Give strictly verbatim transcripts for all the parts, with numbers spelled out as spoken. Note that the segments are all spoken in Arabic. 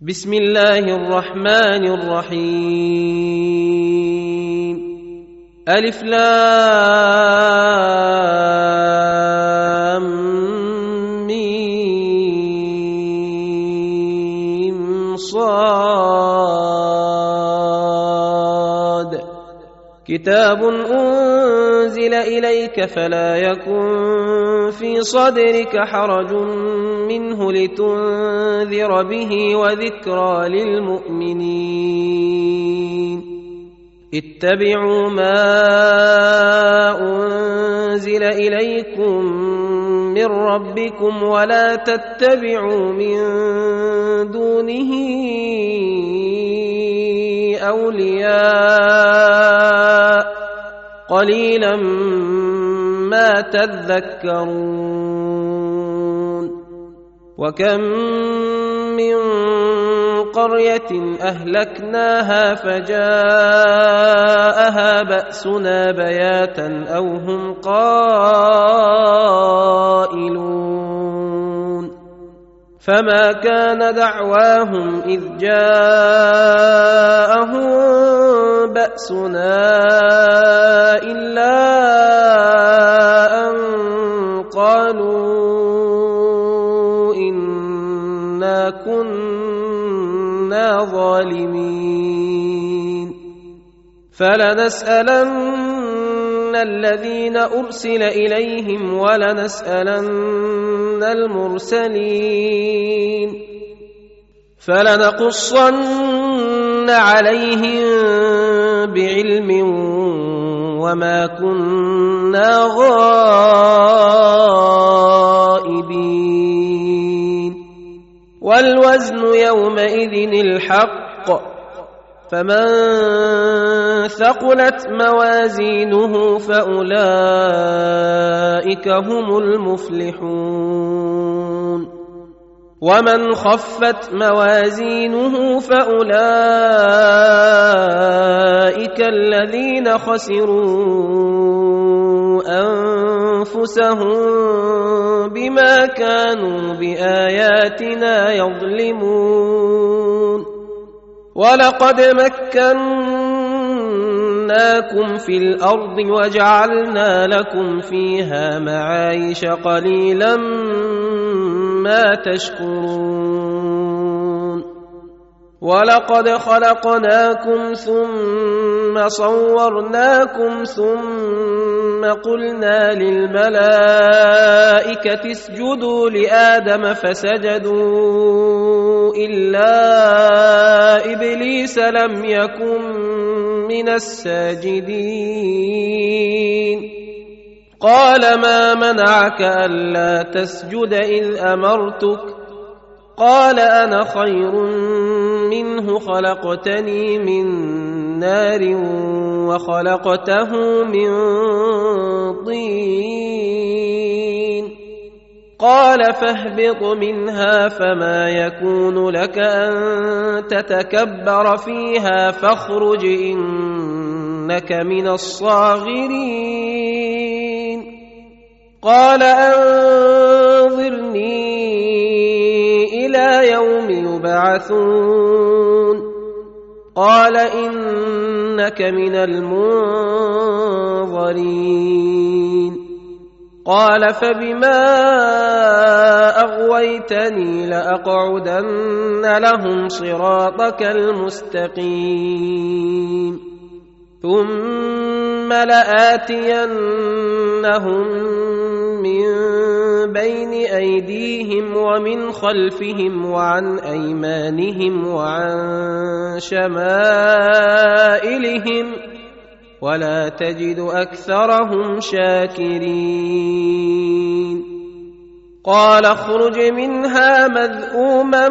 بسم الله الرحمن الرحيم ألف لام ميم صاد كتاب أنزل إليك فلا يكن في صدرك حرج منه لتنذر به وذكرى للمؤمنين اتبعوا ما أنزل إليكم من ربكم ولا تتبعوا من دونه أولياء قليلا ما تذكرون وكم من قرية أهلكناها فجاءها بأسنا بياتا أو هم قائلون فما كان دعواهم إذ جاءهم بأسنا إلا أن قالوا إنا كنا ظالمين فلنسألن الذين أرسل إليهم ولنسألن المرسلين فلنقصن عليهم بعلم وما كنا غائبين والوزن يومئذ الحق فمن ثقلت موازينه فأولئك هم المفلحون ومن خفت موازينه فأولئك الذين خسروا أنفسهم بما كانوا بآياتنا يظلمون ولقد مكناكم في الأرض وجعلنا لكم فيها معايش قليلا ما تشكرون ولقد خلقناكم ثم صورناكم ثم قلنا للملائكة اسجدوا لآدم فسجدوا إلا إبليس لم يكن من الساجدين قال ما منعك ألا تسجد إذ أمرتك قال أنا خير منه خلقتني من نار وخلقته من طين قال فاهبط منها فما يكون لك أن تتكبر فيها فاخرج إنك من الصاغرين قال أنظرني إلى يوم يبعثون قال إنك من المنظرين قال فبما أغويتني لأقعدن لهم صراطك المستقيم ثم لآتينهم من بين أيديهم ومن خلفهم وعن أيمانهم وعن شمائلهم ولا تجد أكثرهم شاكرين قال اخرج منها مذءوما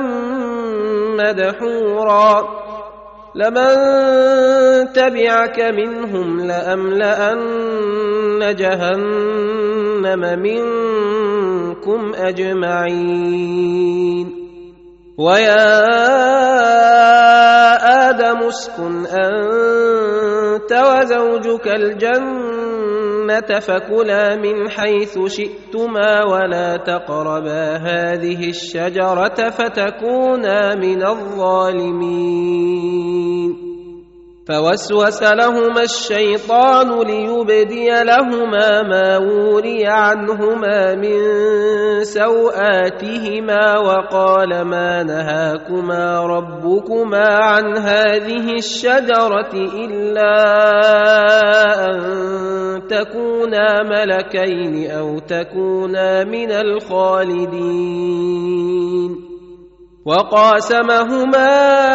مدحورا لمن تبعك منهم لأملأن جهنم منكم أجمعين ويا آدم اسكن أنت وزوجك الجنة فكلا من حيث شئتما ولا تقربا هذه الشجرة فتكونا من الظالمين. فوسوس لهما الشيطان ليبدي لهما ما وري عنهما من سوآتهما وقال ما نهاكما ربكما عن هذه الشجرة إلا أن تكونا ملكين أو تكونا من الخالدين. وقاسمهما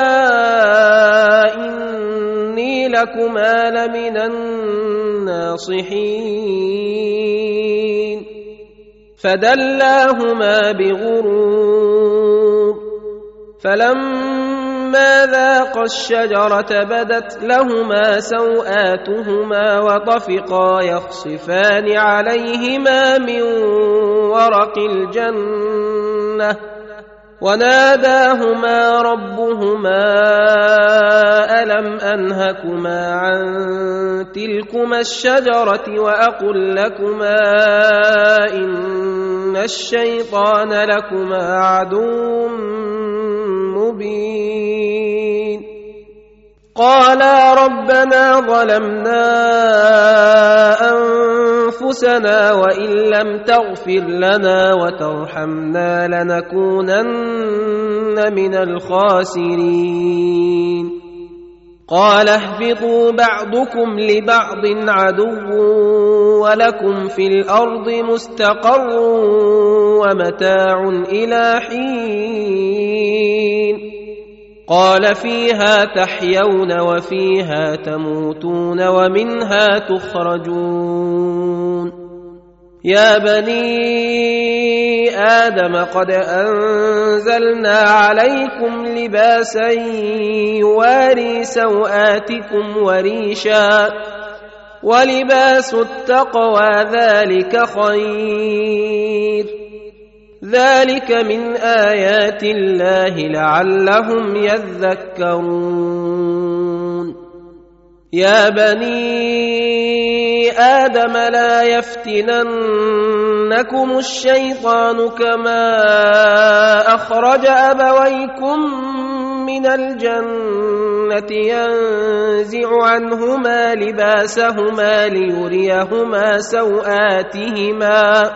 إني لكما لمن الناصحين. فدلاهما بغرور فلما ذاقا الشجرة بدت لهما سوآتهما وطفقا يخصفان عليهما من ورق الجنة وناداهما ربهما ألم أنهكما عن تلكما الشجرة وأقل لكما إن الشيطان لكما عدو مبين. قالا ربنا ظلمنا أنفسنا وإن لم تغفر لنا وترحمنا لنكونن من الخاسرين. قال اهبطوا بعضكم لبعض عدو ولكم في الأرض مستقر ومتاع إلى حين. قال فيها تحيون وفيها تموتون ومنها تخرجون. يا بني آدم قد أنزلنا عليكم لباسا يواري سوآتكم وريشا ولباس التقوى ذلك خير ذلك من آيات الله لعلهم يذكرون. يا بني آدم لا يفتننكم الشيطان كما أخرج أبويكم من الجنة ينزع عنهما لباسهما ليريهما سوآتهما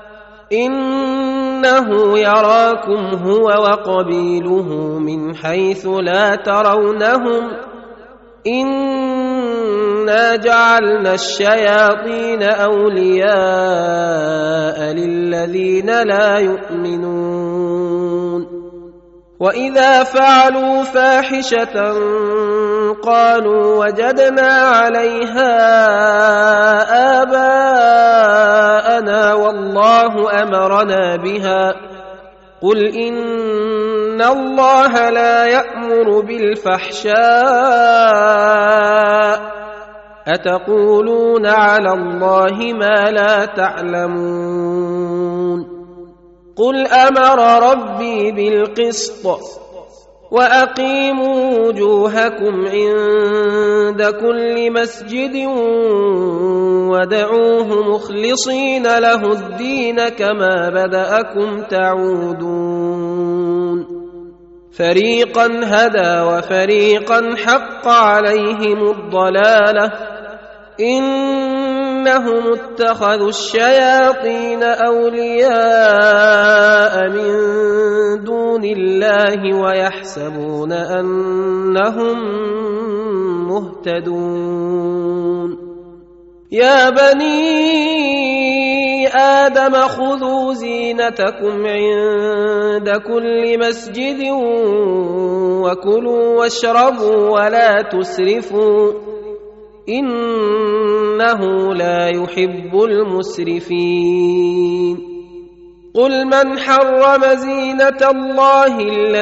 إنه يراكم هو وقبيله من حيث لا ترونهم إنا جعلنا الشياطين أولياء للذين لا يؤمنون. وإذا فعلوا فاحشة قالوا وجدنا عليها آباءنا والله أمرنا بها قل إن الله لا يأمر بالفحشاء أتقولون على الله ما لا تعلمون. قل أمر ربي بالقسط وأقيموا وجوهكم عند كل مسجد ودعوه مخلصين له الدين كما بدأكم تعودون. فريقا هدى وفريقا حق عليهم الضلالة إنهم اتخذوا الشياطين أولياء من دون الله ويحسبون أنهم مهتدون. يا بني آدم خذوا زينتكم عند كل مسجد وكلوا واشربوا ولا تسرفوا إنه لا يحب المسرفين. قل من حرم زينة الله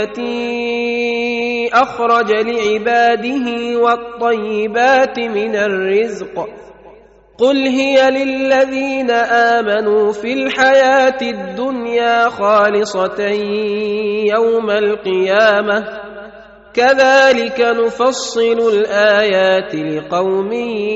التي أخرج لعباده والطيبات من الرزق قل هي للذين آمنوا في الحياة الدنيا خالصة يوم القيامة كذلك نفصل الآيات لقوم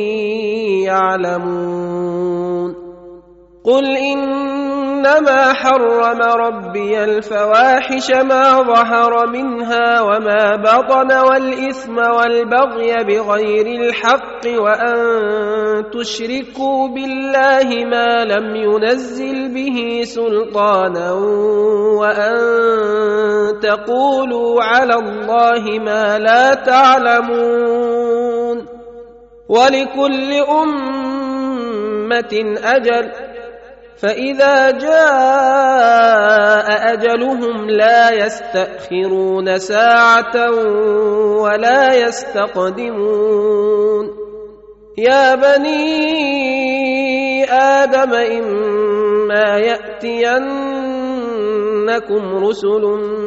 يعلمون قل إنما حرم ربي الفواحش ما ظهر منها وما بطن والإثم والبغي بغير الحق وأن تشركوا بالله ما لم ينزل به سلطانا وأن تقولوا على الله ما لا تعلمون ولكل أمة أجل فإذا جاء أجلهم لا يستأخرون ساعة ولا يستقدمون يا بني آدم إما يأتينكم رسل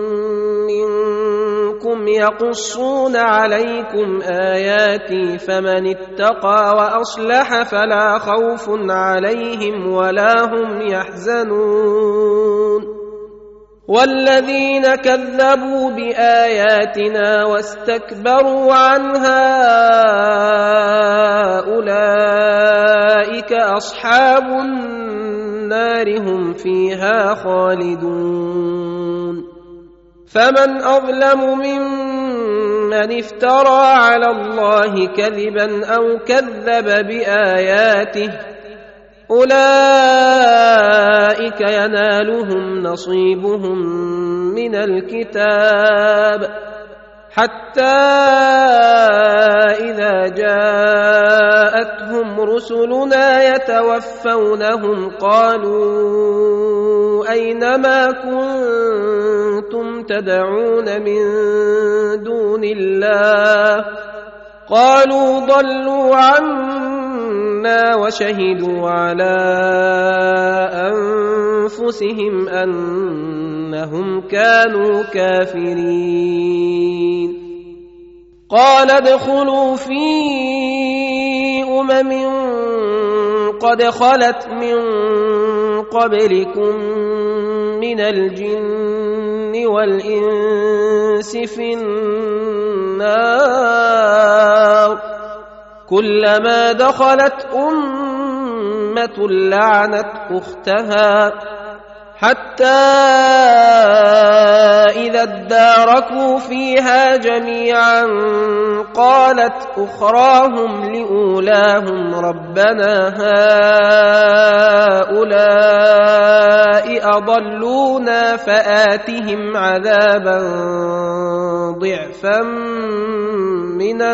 منكم يقصون عليكم آياتي فمن اتقى وأصلح فلا خوف عليهم ولا هم يحزنون والذين كذبوا بآياتنا واستكبروا عنها أولئك أصحاب النار هم فيها خالدون فمن أظلم ممن افترى على الله كذبا أو كذب بآياته أولئك ينالهم نصيبهم من الكتاب حتى إذا جاءتهم رسلنا يتوفونهم قالوا أين ما كنتم تدعون من دون الله قالوا ضلوا عنا وشهدوا على أنفسهم أنهم كانوا كافرين قال ادخلوا في أمم قد خلت من قبلكم من الجن والإنس في النار كلما دخلت أمة لعنت أختها حتى إذا اداركوا فيها جميعا قالت أخراهم لأولاهم ربنا هؤلاء أضلونا فآتهم عذابا ضعفا من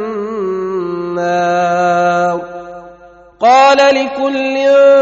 النار قال لكل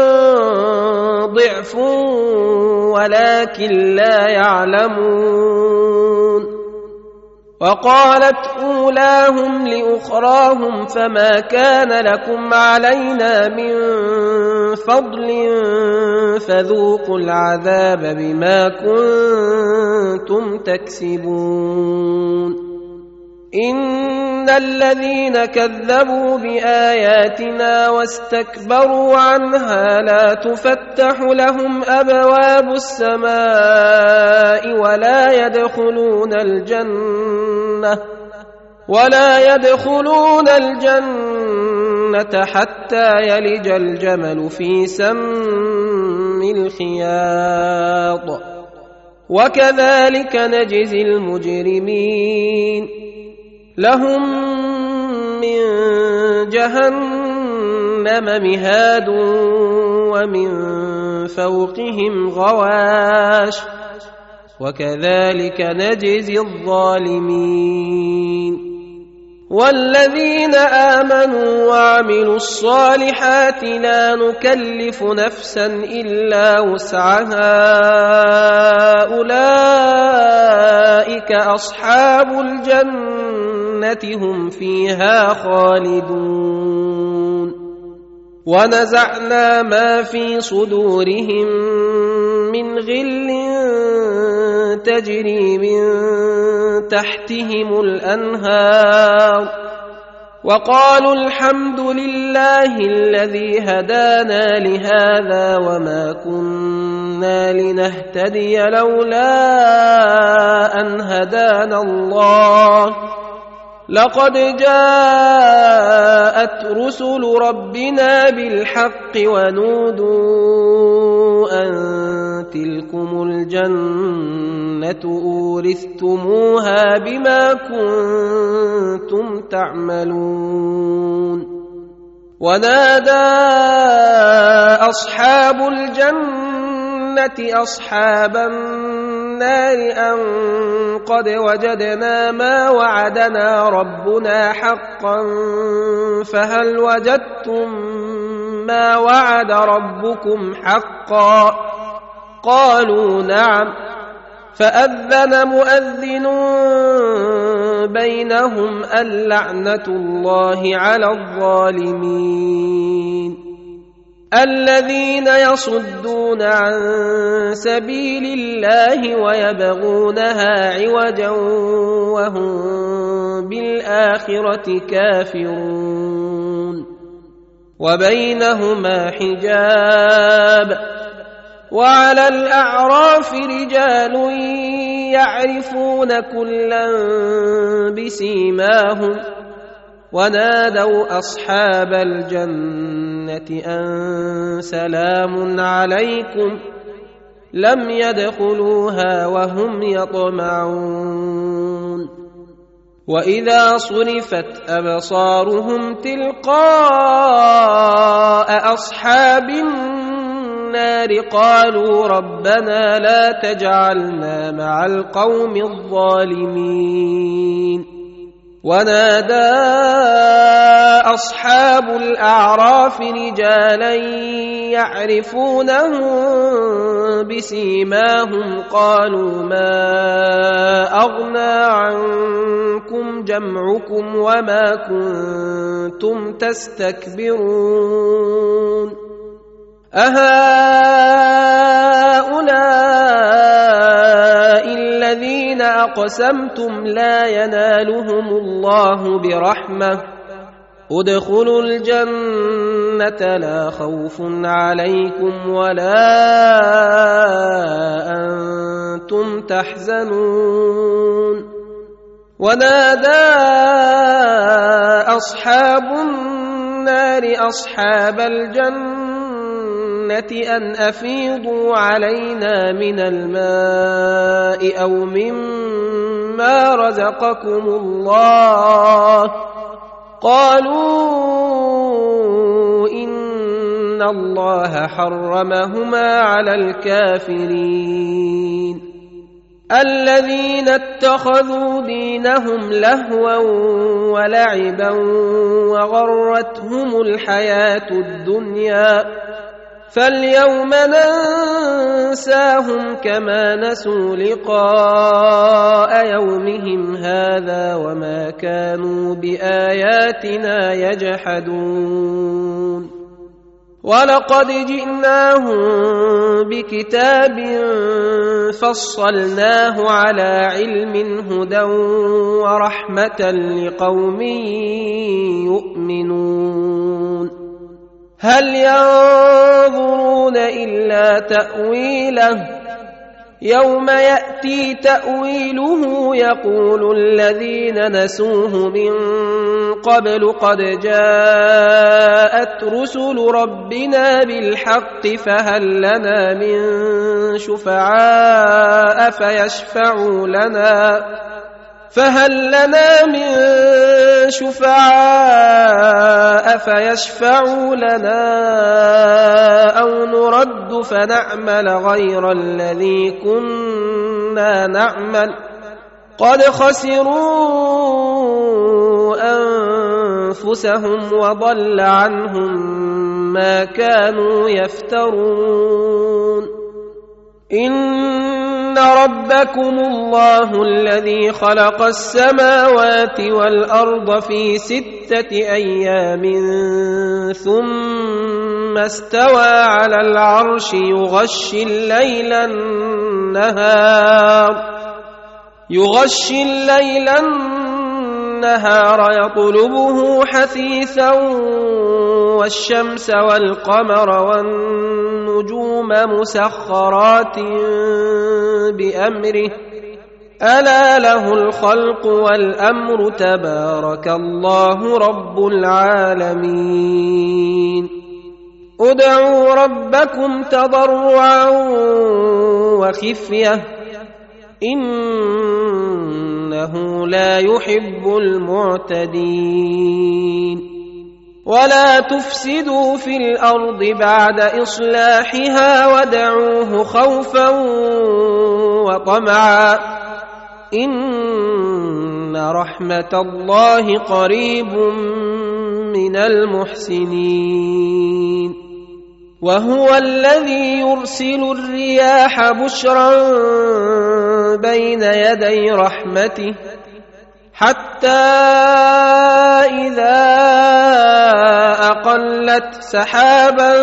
ضعف ولكن لا يعلمون وقالت أولاهم لأخراهم فما كان لكم علينا من فضل فذوقوا العذاب بما كنتم تكسبون إن الذين كذبوا بآياتنا واستكبروا عنها لا تفتح لهم أبواب السماء ولا يدخلون الجنة ولا يدخلون الجنة حتى يلج الجمل في سم الخياط وكذلك نجزي المجرمين لهم من جهنم مهاد ومن فوقهم غواش وكذلك نجزي الظالمين والذين آمنوا وعملوا الصالحات لا نكلف نفسا إلا وسعها أولئك أصحاب الجنة هم فيها خالدون ونزعنا ما في صدورهم من غل تجري من تحتهم الأنهار وقالوا الحمد لله الذي هدانا لهذا وما كنا لنهتدي لولا أن هدانا الله لقد جاءت رسل ربنا بالحق ونودوا أن تلكم الجنة أورثتموها بما كنتم تعملون ونادى أصحاب الجنة أصحاب النار أن قد وجدنا ما وعدنا ربنا حقا فهل وجدتم ما وعد ربكم حقا قالوا نعم فأذن مؤذن بينهم اللعنة الله على الظالمين الذين يصدون عن سبيل الله ويبغونها عوجا وهم بالآخرة كافرون وبينهما حجاب وعلى الأعراف رجال يعرفون كلا بسيماهم ونادوا أصحاب الجنة أن سلام عليكم لم يدخلوها وهم يطمعون وإذا صرفت أبصارهم تلقاء أصحاب النار قالوا ربنا لا تجعلنا مع القوم الظالمين ونادى أصحاب الأعراف رجالا يعرفونهم بسيماهم قالوا ما أغنى عنكم جمعكم وما كنتم تستكبرون أهؤلاء الذين أقسمتم لا ينالهم الله برحمة ادخلوا الجنة لا خوف عليكم ولا أنتم تحزنون ونادى أصحاب النار أصحاب الجنة أن أفيضوا علينا من الماء أو مما رزقكم الله قالوا إن الله حرمهما على الكافرين الذين اتخذوا دينهم لهوا ولعبا وغرتهم الحياة الدنيا فاليوم ننساهم كما نسوا لقاء يومهم هذا وما كانوا بآياتنا يجحدون ولقد جئناهم بكتاب فصلناه على علم هدى ورحمة لقوم يؤمنون هل ينظرون إلا تأويله يوم يأتي تأويله يقول الذين نسوه من قبل قد جاءت رسل ربنا بالحق فهل لنا من شفعاء فيشفعوا لنا فهل لنا من شفعاء فيشفعوا لنا أو نرد فنعمل غير الذي كنا نعمل قد خسروا أنفسهم وضل عنهم ما كانوا يفترون إن ربكم الله الذي خلق السماوات والأرض في ستة أيام ثم استوى على العرش يغشي الليل النهار يغشي الليل النهار يطلبه حثيثا والشمس والقمر والنجوم مسخرات بأمره ألا له الخلق والأمر تبارك الله رب العالمين ادعوا ربكم تضرعا وخفية إنه لا يحب المعتدين ولا تفسدوا في الأرض بعد إصلاحها وادعوه خوفا وطمعا إن رحمة الله قريب من المحسنين وهو الذي يرسل الرياح بشرا بين يدي رحمته حتى إذا أقلت سحابا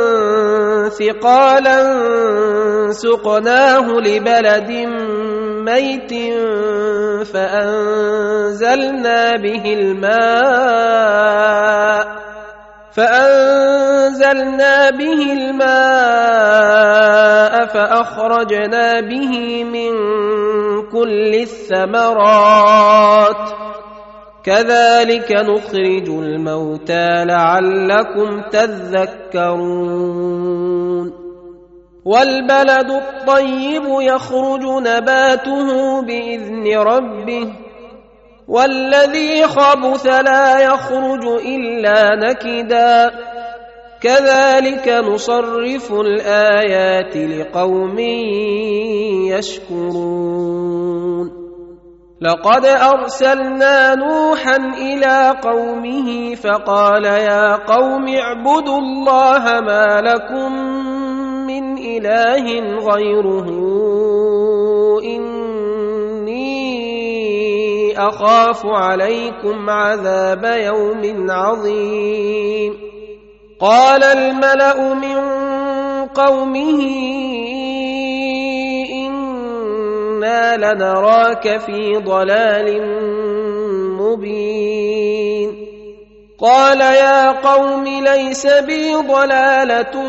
ثقالا سقناه لبلد ميت فأنزلنا به الماء فأنزلنا به الماء فأخرجنا به من كل الثمرات كذلك نخرج الموتى لعلكم تذكرون والبلد الطيب يخرج نباته بإذن ربه والذي خبث لا يخرج إلا نكدا كذلك نصرف الآيات لقوم يشكرون لقد أرسلنا نوحا إلى قومه فقال يا قوم اعبدوا الله ما لكم من إله غيره أخاف عليكم عذاب يوم عظيم قال الملأ من قومه إنا لنراك في ضلال مبين قال يا قوم ليس بي ضلالة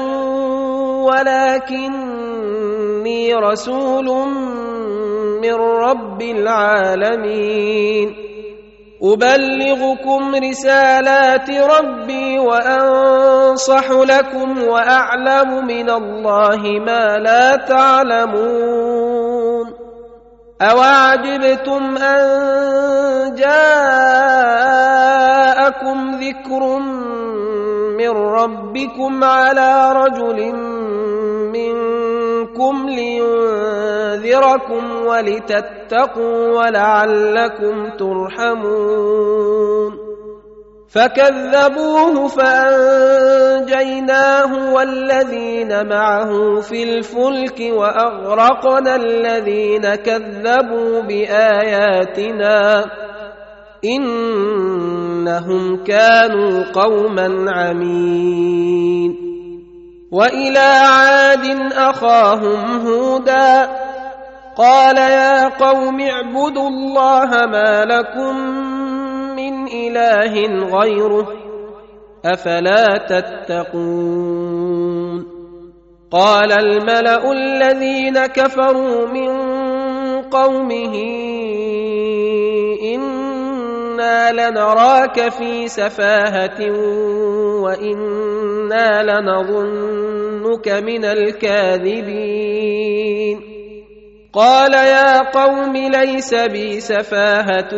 ولكني رسول من رب العالمين أبلغكم رسالات ربي وأنصح لكم وأعلم من الله ما لا تعلمون أوعجبتم أن جاءكم ذكر من ربكم على رجل منكم لينذركم ولتتقوا ولعلكم ترحمون فكذبوه فأنجيناه والذين معه في الفلك وأغرقنا الذين كذبوا بآياتنا إنهم كانوا قوما عمين وإلى عاد أخاهم هودا قال يا قوم اعبدوا الله ما لكم من إله غيره أفلا تتقون قال الملأ الذين كفروا من قومه إنا لنراك في سفاهة وإنا لنظنك من الكاذبين قال يا قوم ليس بي سفاهة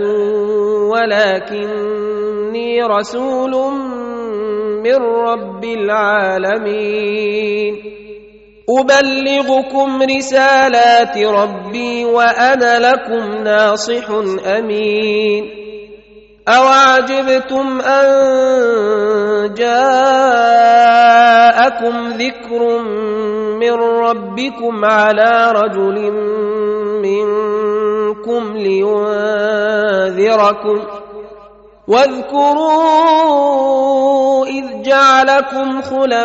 ولكني رسول من رب العالمين أبلغكم رسالات ربي وأنا لكم ناصح أمين أوعجبتم أن جاءكم ذكر من ربكم على رجل منكم لينذركم واذكروا إذ جعلكم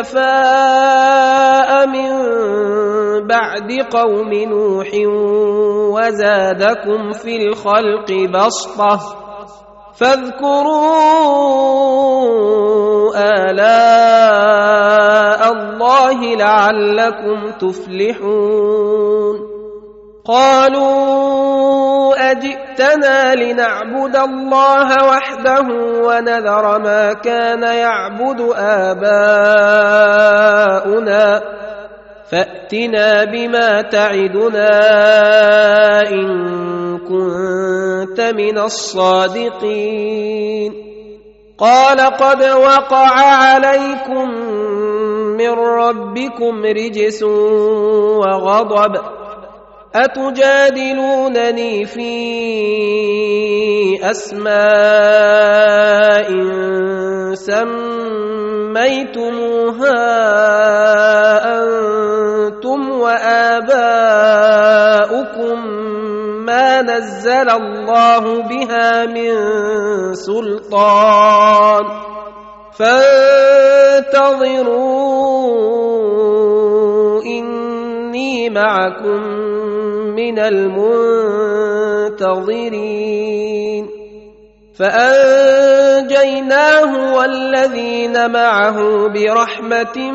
خلفاء من بعد قوم نوح وزادكم في الخلق بسطة فاذكروا آلاء الله لعلكم تفلحون قالوا أجئتنا لنعبد الله وحده ونذر ما كان يعبد آباؤنا فأتنا بما تعدنا إن كنت من الصادقين قال قد وقع عليكم من ربكم رجس وغضب أتجادلونني في أسماء سميتموها أنتم وآباؤكم ما نزل الله بها من سلطان فانتظروا إني معكم من المنتظرين فأنجيناه والذين معه برحمة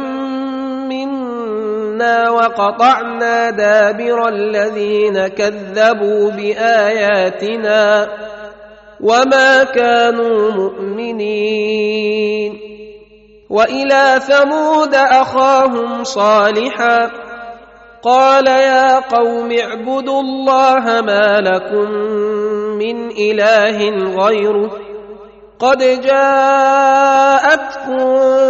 منا وقطعنا دابر الذين كذبوا بآياتنا وما كانوا مؤمنين وإلى ثمود أخاهم صالحا قال يا قوم اعبدوا الله ما لكم من إله غيره قد جاءتكم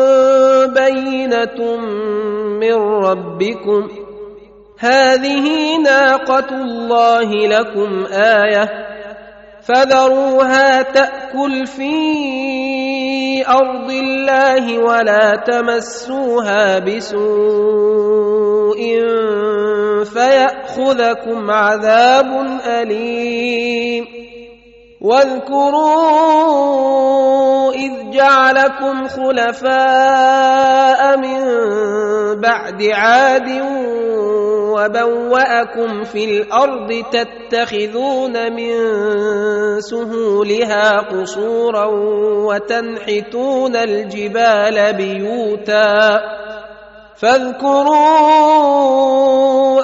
بينة من ربكم هذه ناقة الله لكم آية فذروها تأكل في أرض الله ولا تمسوها بسوء فيأخذكم عذاب أليم واذكروا إذ جعلكم خلفاء من بعد عاد وبوأكم في الأرض تتخذون من سهولها قصورا وتنحتون الجبال بيوتا فاذكروا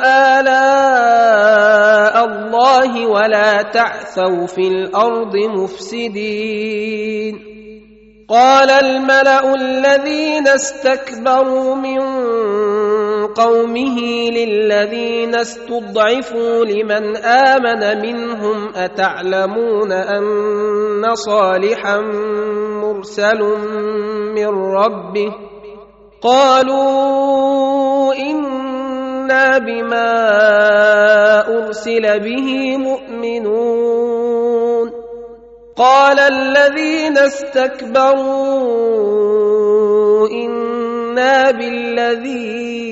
آلاء الله ولا تعثوا في الأرض مفسدين قال الملأ الذين استكبروا من قومه للذين استضعفوا لمن آمن منهم أتعلمون أن صالحا مرسل من ربه قالوا إنا بما أرسل به مؤمنون قال الذين استكبروا إنا بالذي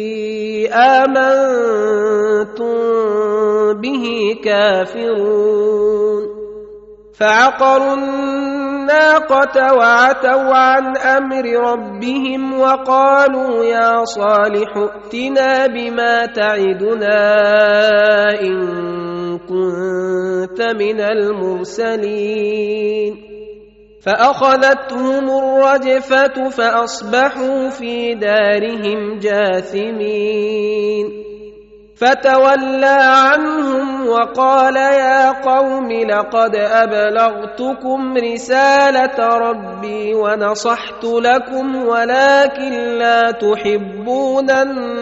آمنتم به كافرون فعقروا الناقة وعتوا عن أمر ربهم وقالوا يا صالح ائتنا بما تعدنا إن كنت من المرسلين فأخذتهم الرجفة فأصبحوا في دارهم جاثمين فتولى عنهم وقال يا قوم لقد أبلغتكم رسالة ربي ونصحت لكم ولكن لا تحبون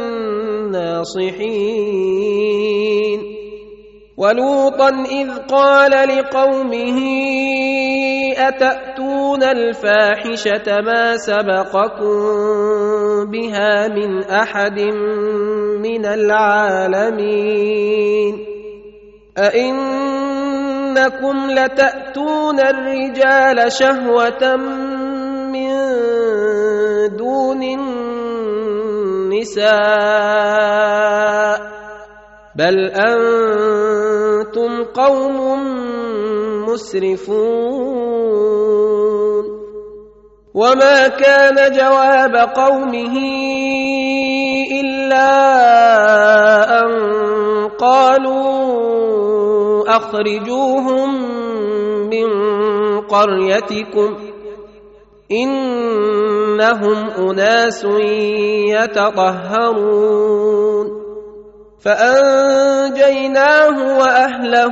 الناصحين ولوطا إذ قال لقومه أتأتون الفاحشة ما سبقكم بها من أحد من العالمين أئنكم لتأتون الرجال شهوة من دون النساء بل أنتم قوم مسرفون وما كان جواب قومه إلا أن قالوا أخرجوهم من قريتكم إنهم أناس يتطهرون فأنجيناه وأهله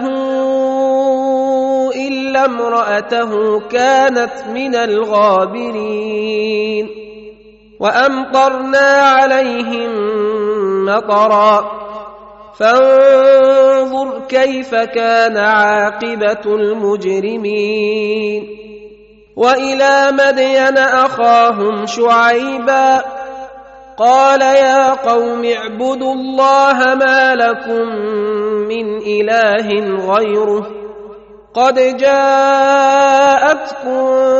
إلا امرأته كانت من الغابرين وأمطرنا عليهم مطرا فانظر كيف كان عاقبة المجرمين وإلى مدين أخاهم شعيبا قال يا قوم اعبدوا الله ما لكم من إله غيره قد جاءتكم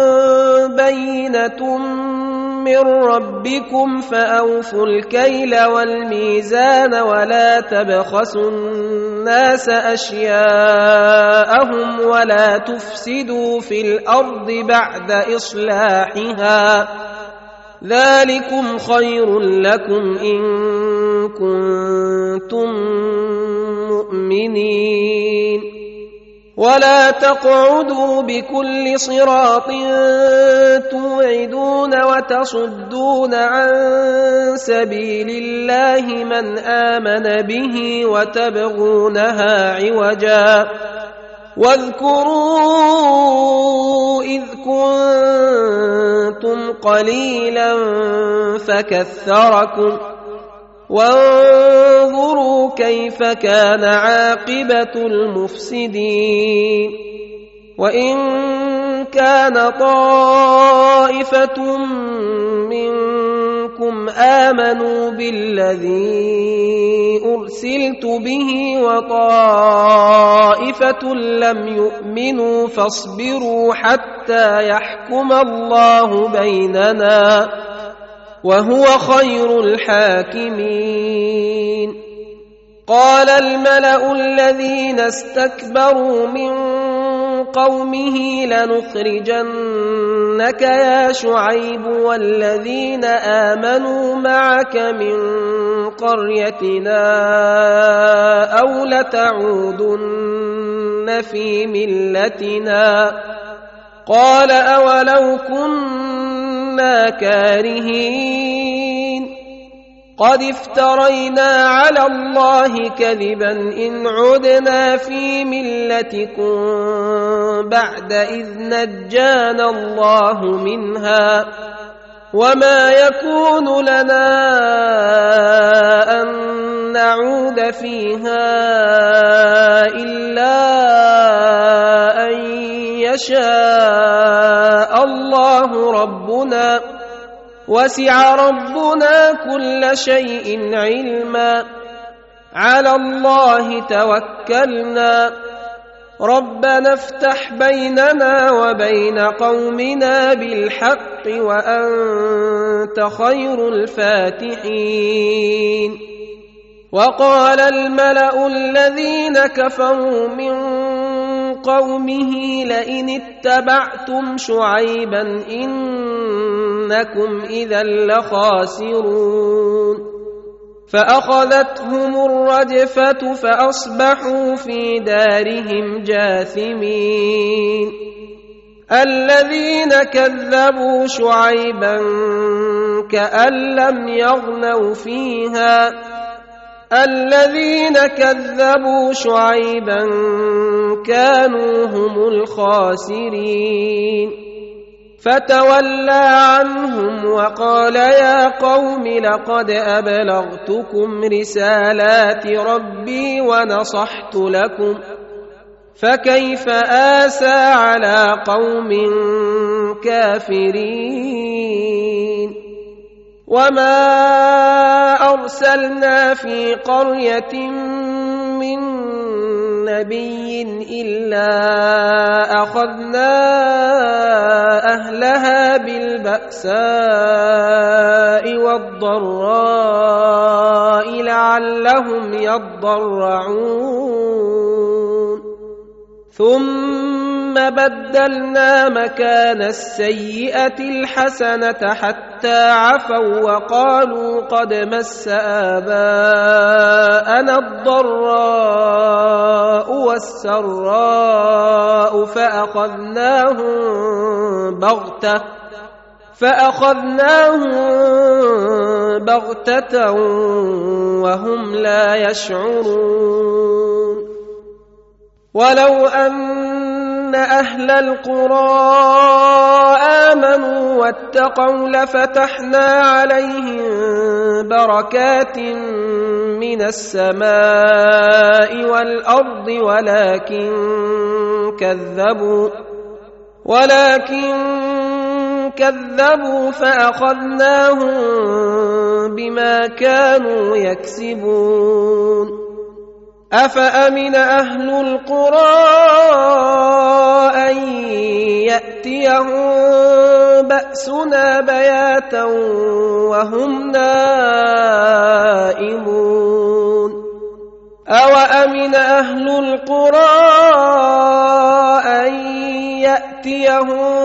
بينة من ربكم فأوفوا الكيل والميزان ولا تبخسوا الناس أشياءهم ولا تفسدوا في الأرض بعد إصلاحها ذلكم خير لكم إن كنتم مؤمنين ولا تقعدوا بكل صراط توعدون وتصدون عن سبيل الله من آمن به وتبغونها عوجا واذكروا إذ كنتم قليلا فكثركم وانظروا كيف كان عاقبة المفسدين وإن كان طائفة منكم آمنوا بالذي أرسلت به وطائفة لم يؤمنوا فاصبروا حتى يحكم الله بيننا وهو خير الحاكمين قال الملأ الذين استكبروا من قومه لنخرجنك يا شعيب والذين آمنوا معك من قريتنا أو لتعودن في ملتنا قال أولو كنا كارهين قد افترينا على الله كذبا إن عدنا في ملتكم بعد إذ نجانا الله منها وما يكون لنا أن نعود فيها إلا أن يشاء الله ربنا وسع ربنا كل شيء علما على الله توكلنا ربنا افتح بيننا وبين قومنا بالحق وأنت خير الفاتحين وقال الملأ الذين كفروا من قومه لئن اتبعتم شعيبا إنكم إذا لخاسرون فأخذتهم الرجفة فأصبحوا في دارهم جاثمين الذين كذبوا شعيبا كأن لم يغنوا فيها الذين كذبوا شعيبا كانوا هم الخاسرين فتولى عنهم وقال يا قوم لقد أبلغتكم رسالات ربي ونصحت لكم فكيف آسى على قوم كافرين وما أرسلنا في قرية من نبي إلا أخذنا أهلها بالبأساء والضراء لعلهم يضرعون ثم بدلنا مكان السيئة الحسنة حتى عفوا وقالوا قد مس آباءنا الضراء والسراء فأخذناهم بغتة فأخذناهم بغتة وهم لا يشعرون ولو أن أهل القرى آمنوا واتقوا لفتحنا عليهم بركات من السماء والأرض ولكن كذبوا ولكن كذبوا فأخذناهم بما كانوا يكسبون أفأمن أهل القرى أن يأتيهم بأسنا بياتا وهم نائمون أوأمن أهل القرى أن يأتيهم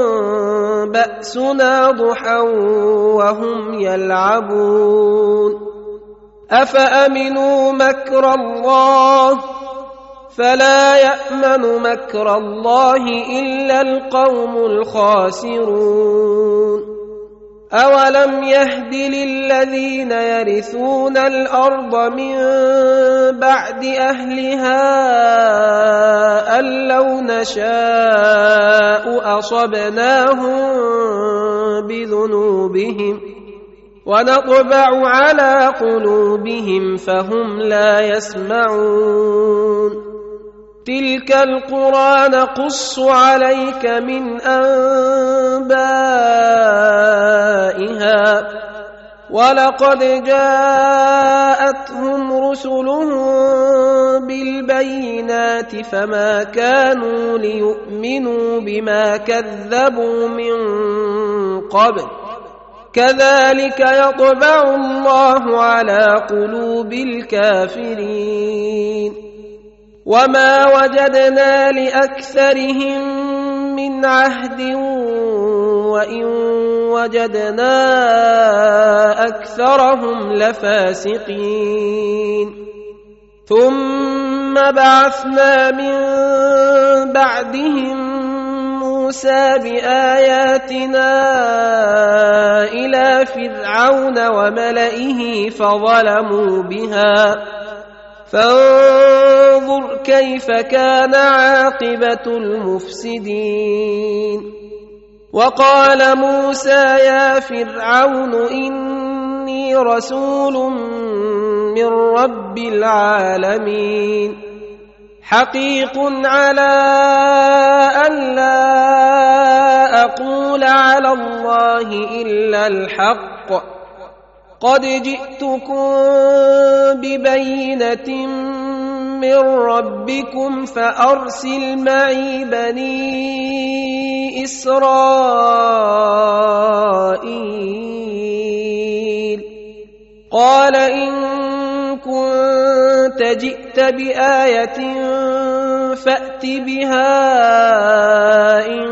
بأسنا ضحى وهم يلعبون أفأمنوا مكر الله فلا يأمن مكر الله إلا القوم الخاسرون أولم يهد للذين يرثون الأرض من بعد أهلها أن لو نشاء أصبناهم بذنوبهم ونطبع على قلوبهم فهم لا يسمعون تلك القرى نقص عليك من أنبائها ولقد جاءتهم رسلهم بالبينات فما كانوا ليؤمنوا بما كذبوا من قبل كذلك يطبع الله على قلوب الكافرين وما وجدنا لأكثرهم من عهد وإن وجدنا أكثرهم لفاسقين ثم بعثنا من بعدهم موسى بآياتنا إلى فرعون وملئه فظلموا بها فانظر كيف كان عاقبة المفسدين وقال موسى يا فرعون إني رسول من رب العالمين حقيق على أن لا أقول على الله إلا الحق قد جئتكم ببينة من ربكم فأرسل معي بني إسرائيل قال إن كنت جئت بآية فأت بها إن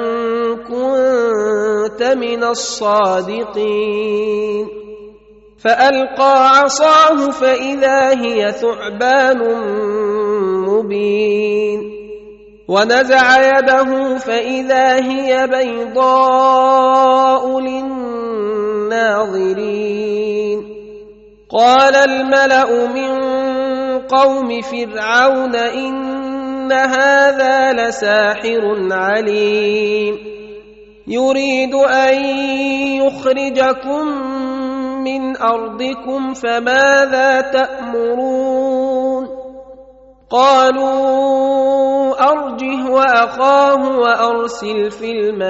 كنت من الصادقين فألقى عصاه فإذا هي ثعبان مبين ونزع يده فإذا هي بيضاء للناظرين قال الملأ من قوم فرعون إن هذا لساحر عليم يريد أن يخرجكم من أرضكم فماذا تأمرون قالوا أرجه وأخاه وأرسل في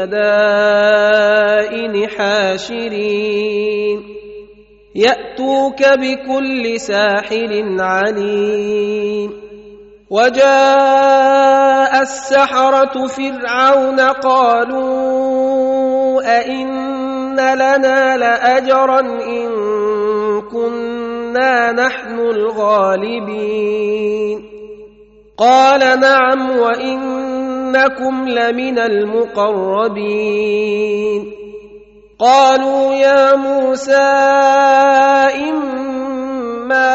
المدائن حاشرين يأتوك بكل ساحر عليم وجاء السحرة فرعون قالوا أئن لنا لأجرا إن كنا نحن الغالبين قال نعم وإنكم لمن المقربين قالوا يا موسى إما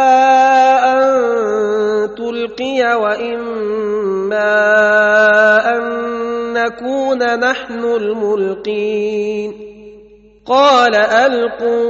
أن تلقي وإما أن نكون نحن الملقين قال ألقوا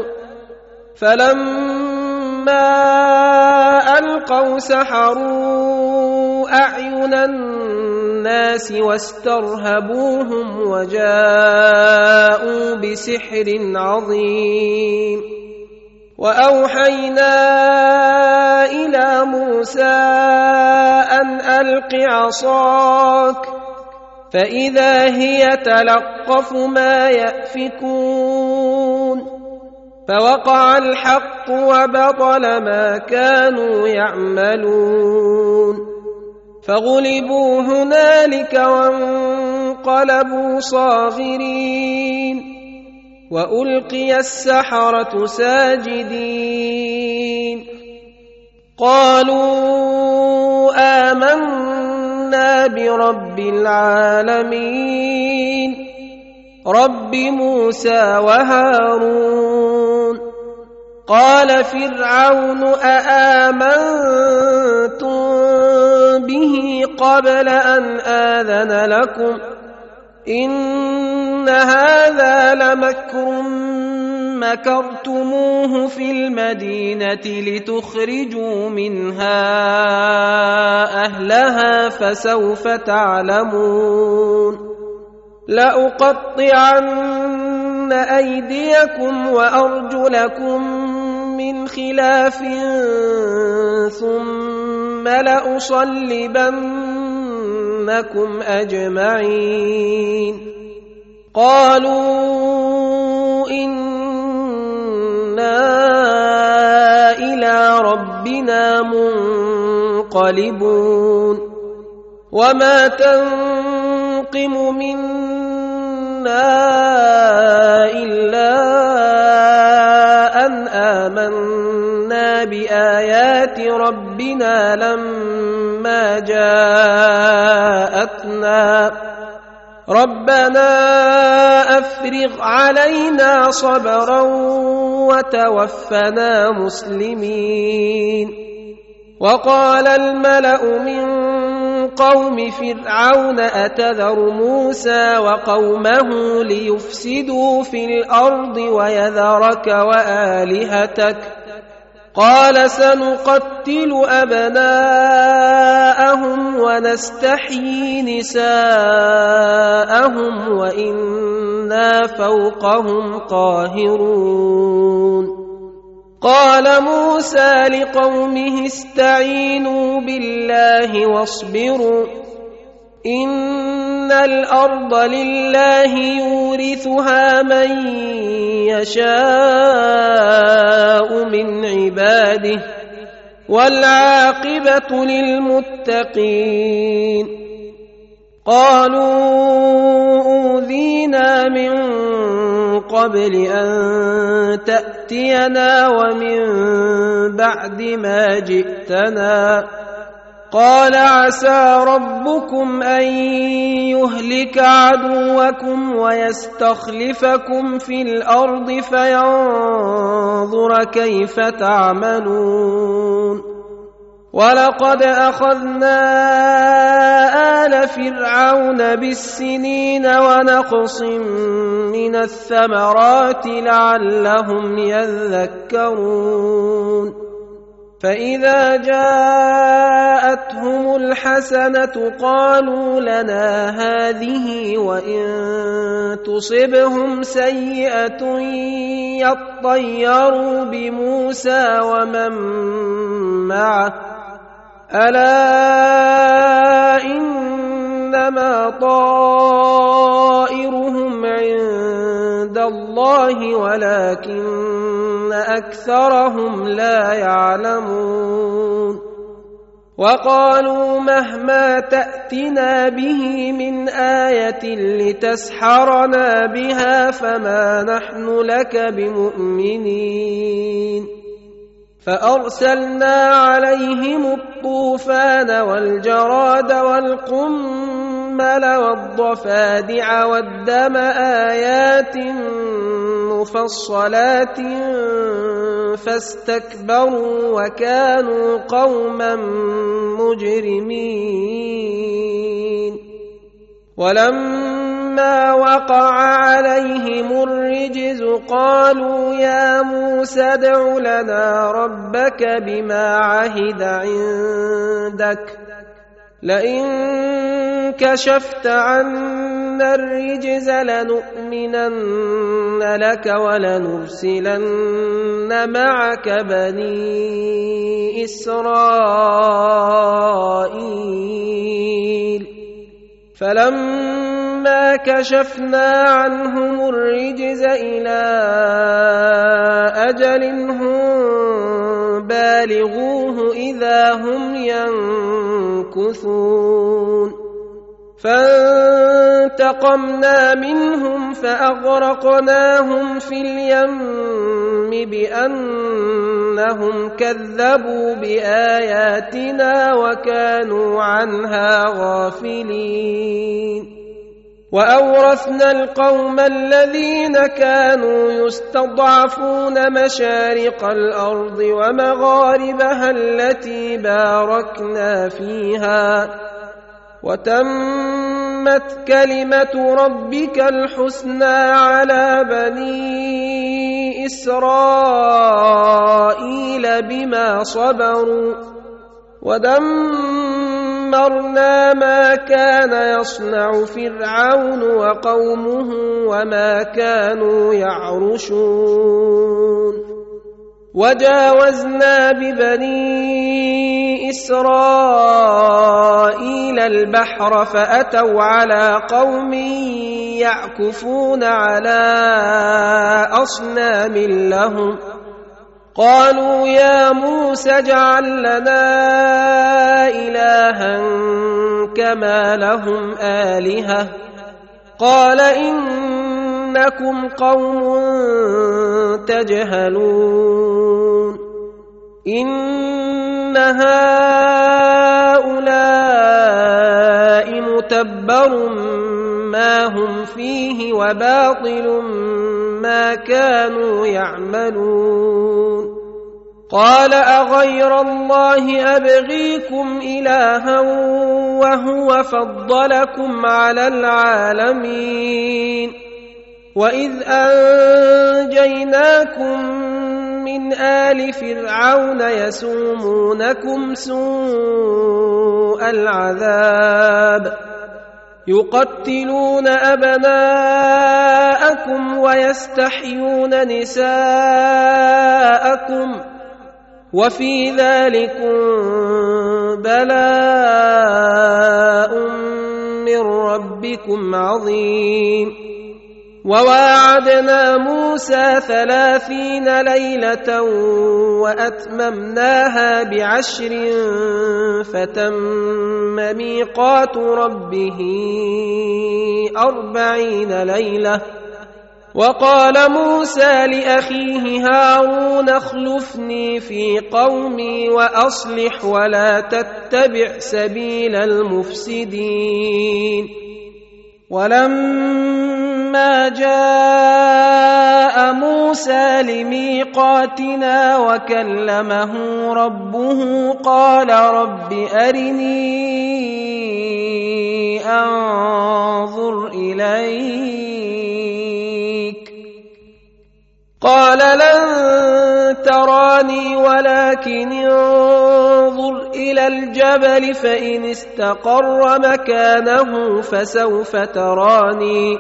فلما ألقوا سحروا أعين الناس واسترهبوهم وجاءوا بسحر عظيم وأوحينا إلى موسى أن ألق عصاك فإذا هي تلقف ما يأفكون فوقع الحق وبطل ما كانوا يعملون فغلبوا هنالك وانقلبوا صاغرين وألقي السحرة ساجدين قالوا آمنا برب العالمين رب موسى وهارون قال فرعون أآمنتم به قبل أن آذن لكم إن هذا لمكر مكرتموه في المدينة لتخرجوا منها أهلها فسوف تعلمون لأقطعن أيديكم وأرجلكم من خلاف ثم لأصلبنكم أجمعين قالوا إنا إلى ربنا منقلبون وما تنقم منا إلا أن آمنا بآيات ربنا لما جاءتنا ربنا أفرغ علينا صبرا وتوفنا مسلمين وقال الملأ من قوم فرعون أتذر موسى وقومه ليفسدوا في الأرض ويذرك وآلهتك قال سنقتل أبناءهم ونستحيي نساءهم وإنا فوقهم قاهرون قال موسى لقومه استعينوا بالله واصبروا إن الأرض لله يورثها من يشاء من عباده والعاقبة للمتقين قالوا أوذينا من قبل أن تأتينا ومن بعد ما جئتنا قال عسى ربكم أن يهلك عدوكم ويستخلفكم في الأرض فينظر كيف تعملون ولقد أخذنا آل فرعون بالسنين ونقص من الثمرات لعلهم يذكرون فإذا جاءتهم الحسنة قالوا لنا هذه وإن تصبهم سيئة يطيروا بموسى ومن معه ألا إنما طائرهم عند الله ولكن أكثرهم لا يعلمون وقالوا مهما تأتنا به من آية لتسحرنا بها فما نحن لك بمؤمنين فأرسلنا عليهم الطوفان والجراد والقمل والضفادع والدم آيات مفصلات فاستكبروا وكانوا قوما مجرمين ولما فلما وقع عليهم الرجز قالوا يا موسى ادع لنا ربك بما عهد عندك لئن كشفت عنا الرجز لنؤمنن لك ولنرسلن معك بني إسرائيل فلما كشفنا عنهم الرجز إلى أجل هم بالغوه إذا هم ينكثون فانتقمنا منهم فأغرقناهم في اليم بأنهم كذبوا بآياتنا وكانوا عنها غافلين وأورثنا القوم الذين كانوا يستضعفون مشارق الأرض ومغاربها التي باركنا فيها وتمت كلمة ربك الحسنى على بني إسرائيل بما صبروا ودمرنا ما كان يصنع فرعون وقومه وما كانوا يعرشون وجاوزنا ببني إسرائيل البحر فأتوا على قوم يعكفون على أصنام لهم قالوا يا موسى اجعل لنا إلها كما لهم آلهة قال إنكم قوم تجهلون إن هؤلاء متبر ما هم فيه وباطل ما كانوا يعملون قال أغير الله أبغيكم إلها وهو فضلكم على العالمين وإذ أنجيناكم من آل فرعون يسومونكم سوء العذاب يقتلون أبناءكم ويستحيون نساءكم وفي ذلكم بلاء من ربكم عظيم وواعدنا موسى ثلاثين ليلة وأتممناها بعشر فتم ميقات ربه أربعين ليلة وقال موسى لأخيه هارون اخلفني في قومي وأصلح ولا تتبع سبيل المفسدين ولما جاء موسى لميقاتنا وكلمه ربه قال رب أرني أنظر إليك قال لن تراني ولكن انظر إلى الجبل فإن استقر مكانه فسوف تراني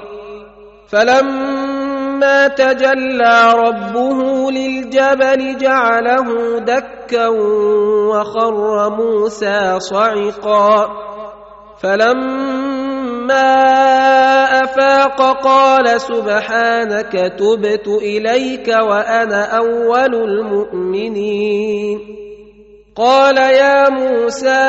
فلما تجلى ربه للجبل جعله دكا وخر موسى صعقا فلما أفاق قال سبحانك تبت إليك وأنا أول المؤمنين قال يا موسى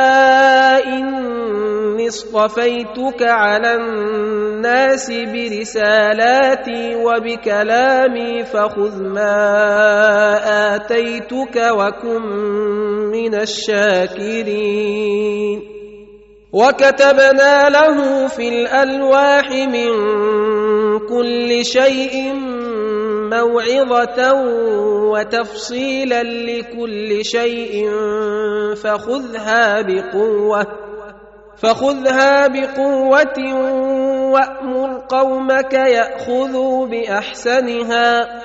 إني اصطفيتك على الناس برسالاتي وبكلامي فخذ ما آتيتك وكن من الشاكرين وكتبنا له في الألواح من كل شيء موعظة وتفصيلا لكل شيء فخذها بقوة فخذها بقوة وأمر قومك يأخذوا بأحسنها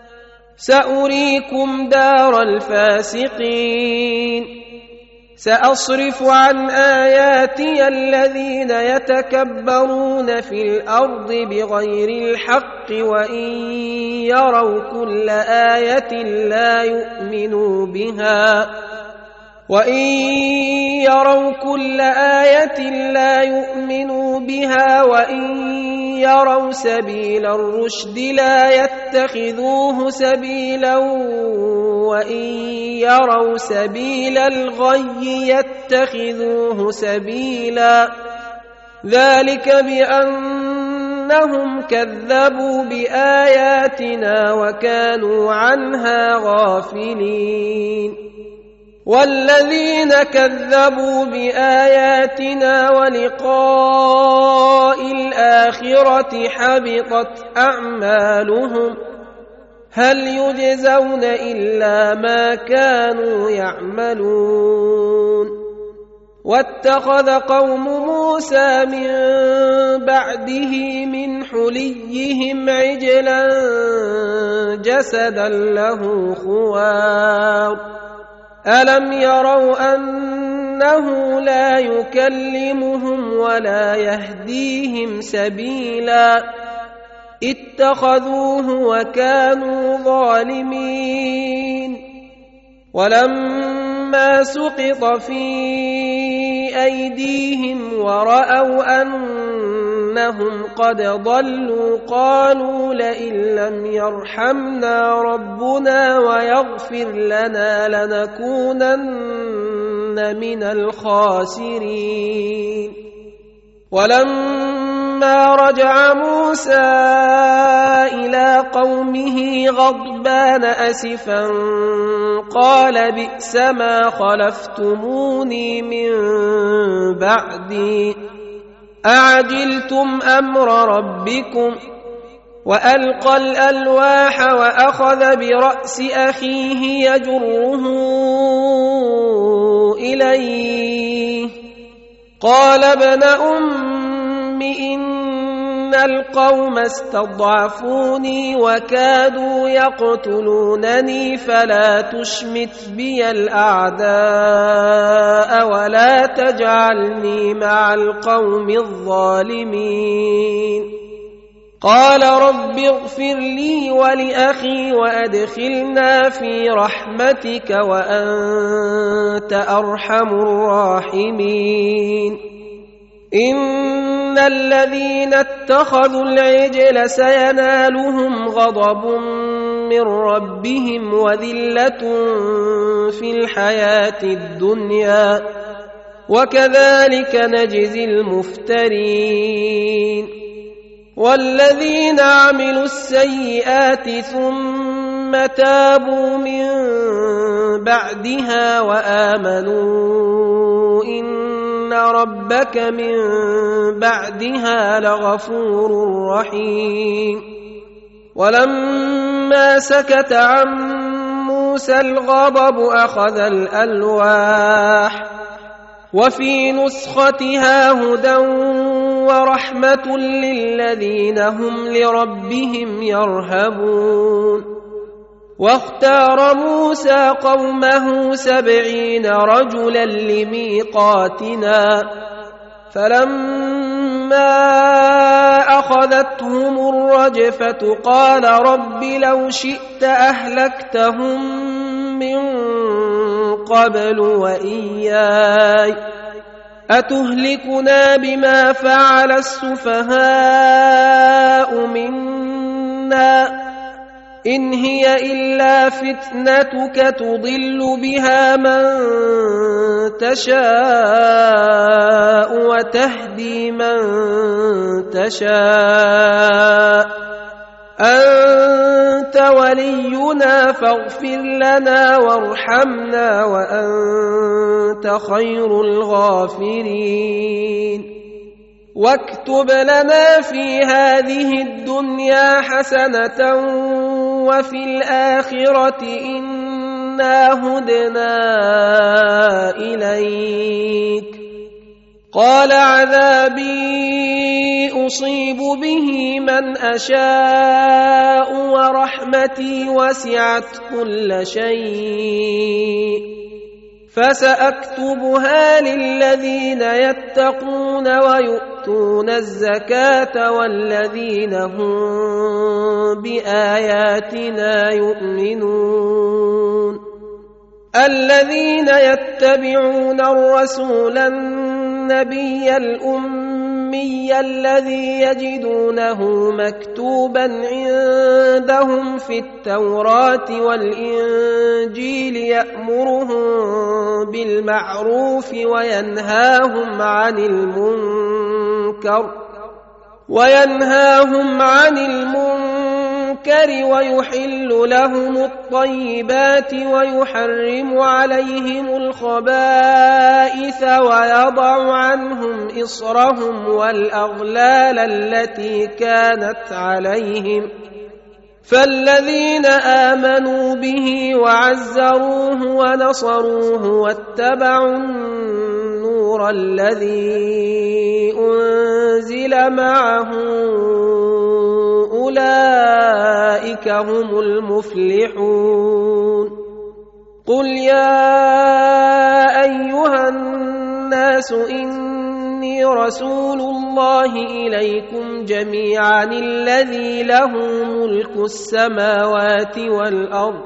سأريكم دار الفاسقين سأصرف عن آياتي الذين يتكبرون في الأرض بغير الحق وإن يروا كل آية لا يؤمنوا بها وإن يروا كل آية لا يؤمنوا بها وإن يروا سبيل الرشد لا يتخذوه سبيلا وإن يروا سبيل الغي يتخذوه سبيلا ذلك بأنهم كذبوا بآياتنا وكانوا عنها غافلين والذين كذبوا بآياتنا ولقاء الآخرة حبطت أعمالهم هل يجزون إلا ما كانوا يعملون واتخذ قوم موسى من بعده من حليهم عجلا جسدا له خوار ألم يروا أنه لا يكلمهم ولا يهديهم سبيلا اتخذوه وكانوا ظالمين ولما سقط في أيديهم ورأوا أنهم قد ضلوا قالوا لئن لم يرحمنا ربنا ويغفر لنا لنكونن من الخاسرين ولما رجع موسى إلى قومه غضبان أسفا قال بئس ما خلفتموني من بعدي أعجلتم أمر ربكم وألقى الألواح وأخذ برأس أخيه يجره إليه قال ابن أم إن القوم استضعفوني وكادوا يقتلونني فلا تشمت بي الأعداء ولا تجعلني مع القوم الظالمين قال رب اغفر لي ولأخي وأدخلنا في رحمتك وأنت أرحم الراحمين إن الذين اتخذوا العجل سينالهم غضب من ربهم وذلة في الحياة الدنيا وكذلك نجزي المفترين والذين عملوا السيئات ثم تابوا من بعدها وآمنوا إن ربك من بعدها لغفور رحيم ولما سكت عن موسى الغضب أخذ الألواح وفي نسختها هدى ورحمة للذين هم لربهم يرهبون واختار موسى قومه سبعين رجلا لميقاتنا فلما أخذتهم الرجفة قال رب لو شئت أهلكتهم من قبل وإياي أتهلكنا بما فعل السفهاء منا إن هي إلا فتنتك تضل بها من تشاء وتهدي من تشاء أنت ولينا فاغفر لنا وارحمنا وأنت خير الغافرين واكتب لنا في هذه الدنيا حسنة وفي الآخرة إنا هدنا إليك قال عذابي أصيب به من أشاء ورحمتي وسعت كل شيء فسأكتبها للذين يتقون ويؤتون الزكاة والذين هم بآياتنا يؤمنون الذين يتبعون الرسول النبي الأمي الذي يجدونه مكتوبا عندهم في التوراة والإنجيل يأمرهم بالمعروف وينهاهم عن المنكر وينهاهم عن المنكر ويحل لهم الطيبات ويحرم عليهم الخبائث ويضع عنهم إصرهم والأغلال التي كانت عليهم فالذين آمنوا به وعزروه ونصروه واتبعوا النور الذي أنزل معه أولئك هم المفلحون قل يا أيها الناس إني رسول الله إليكم جميعا الذي له ملك السماوات والأرض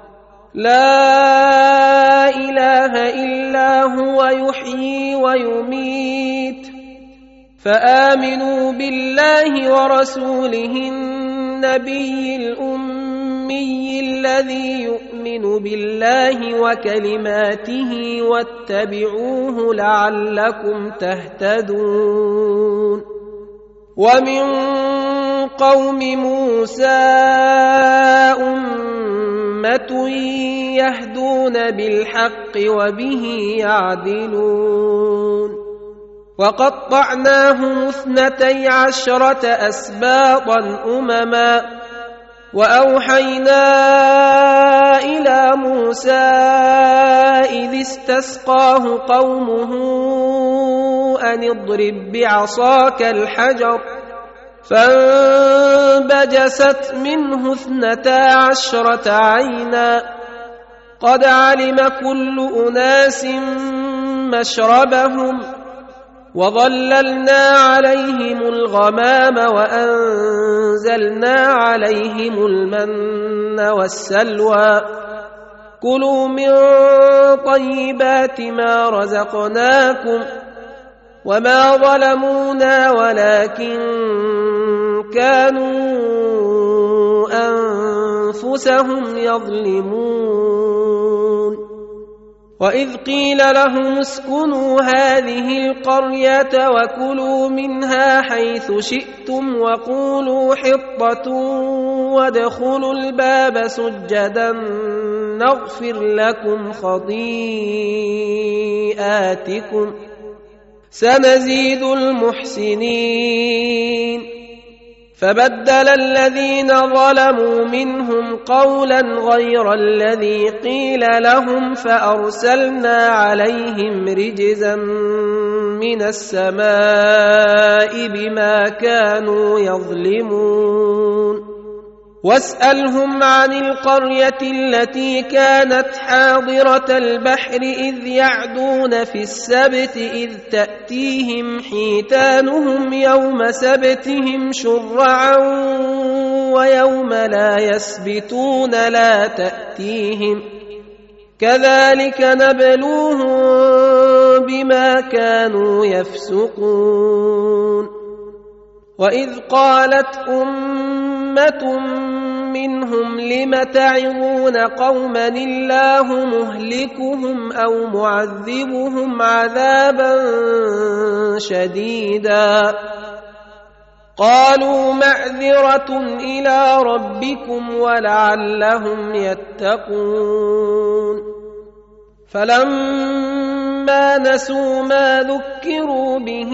لا إله إلا هو يحيي ويميت فآمنوا بالله ورسوله النبي الأمي الذي يؤمن بالله وكلماته واتبعوه لعلكم تهتدون ومن قوم موسى أمة يهدون بالحق وبه يعدلون وقطعناهم اثنتي عشرة أسباطا أمما وأوحينا إلى موسى إذ استسقاه قومه أن اضرب بعصاك الحجر فانبجست منه اثنتا عشرة عينا قد علم كل أناس مشربهم وظللنا عليهم الغمام وأنزلنا عليهم المن والسلوى كلوا من طيبات ما رزقناكم وما ظلمونا ولكن كانوا أنفسهم يظلمون وإذ قيل لهم اسكنوا هذه القرية وكلوا منها حيث شئتم وقولوا حطة وادخلوا الباب سجدا نغفر لكم خطيئاتكم سنزيد المحسنين فبدل الذين ظلموا منهم قولا غير الذي قيل لهم فأرسلنا عليهم رجزا من السماء بما كانوا يظلمون واسألهم عن القرية التي كانت حاضرة البحر إذ يعدون في السبت إذ تأتيهم حيتانهم يوم سبتهم شرعا ويوم لا يسبتون لا تأتيهم كذلك نبلوهم بما كانوا يفسقون وإذ قالت أمة منهم لم تعظون قوما الله مهلكهم أو معذبهم عذابا شديدا قالوا معذرة إلى ربكم ولعلهم يتقون فلما نسوا ما ذكروا به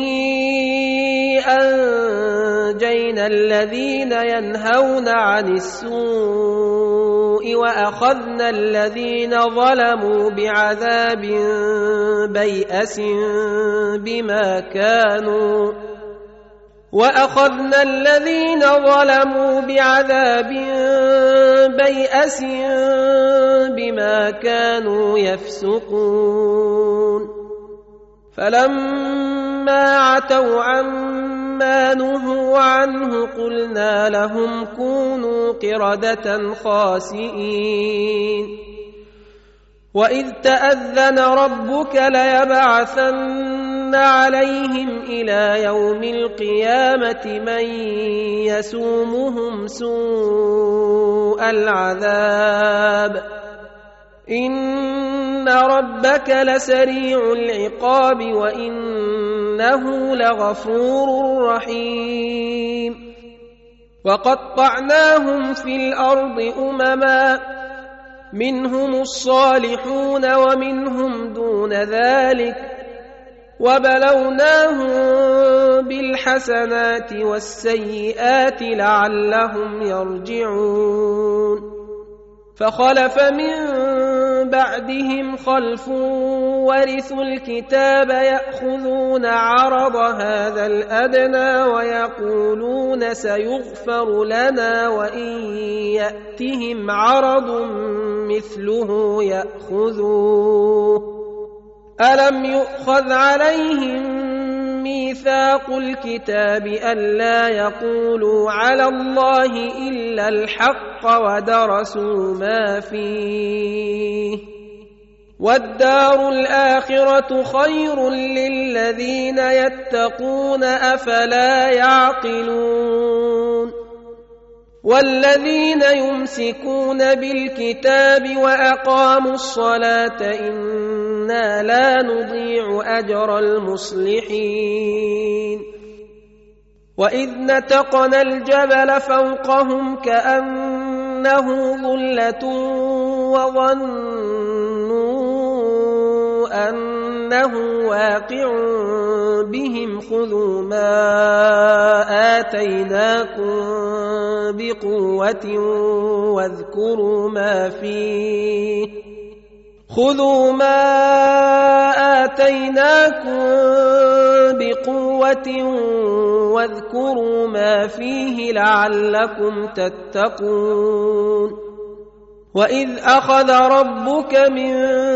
أنجينا الذين ينهون عن السوء وأخذنا الذين ظلموا بعذاب بيأس بما كانوا وأخذنا الذين ظلموا بعذاب بيئس بما كانوا يفسقون فلما عتوا عما نهوا عنه قلنا لهم كونوا قردة خاسئين وإذ تأذن ربك ليبعثن عليهم إلى يوم القيامة من يسومهم سوء العذاب إن ربك لسريع العقاب وإنه لغفور رحيم وقطعناهم في الأرض أمما منهم الصالحون ومنهم دون ذلك وبلوناهم بالحسنات والسيئات لعلهم يرجعون فخلف من بعدهم خلف ورثوا الكتاب يأخذون عرض هذا الأدنى ويقولون سيغفر لنا وإن يأتهم عرض مثله يأخذوه ألم يؤخذ عليهم ميثاق الكتاب ألا يقولوا على الله إلا الحق ودرسوا ما فيه والدار الآخرة خير للذين يتقون أفلا يعقلون والذين يمسكون بالكتاب وأقاموا الصلاة إنا لا نضيع أجر المصلحين وإذ نتقنا الجبل فوقهم كأنه ظلة وظنوا أنه واقع بهم خذوا ما آتيناكم بقوة واذكروا ما فيه خذوا ما آتيناكم بقوة واذكروا ما فيه لعلكم تتقون وإذ أخذ ربك من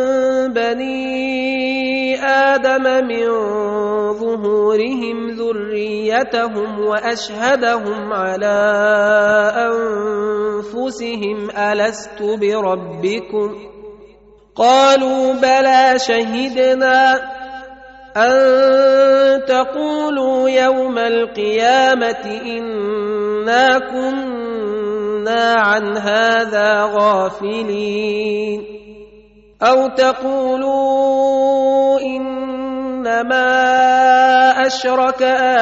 بني آدم من ظهورهم ذريتهم وأشهدهم على أنفسهم ألست بربكم قالوا بلى شهدنا أن تقولوا يوم القيامة إنا كنا عن هذا غافلين أو تقولوا إنما أشرك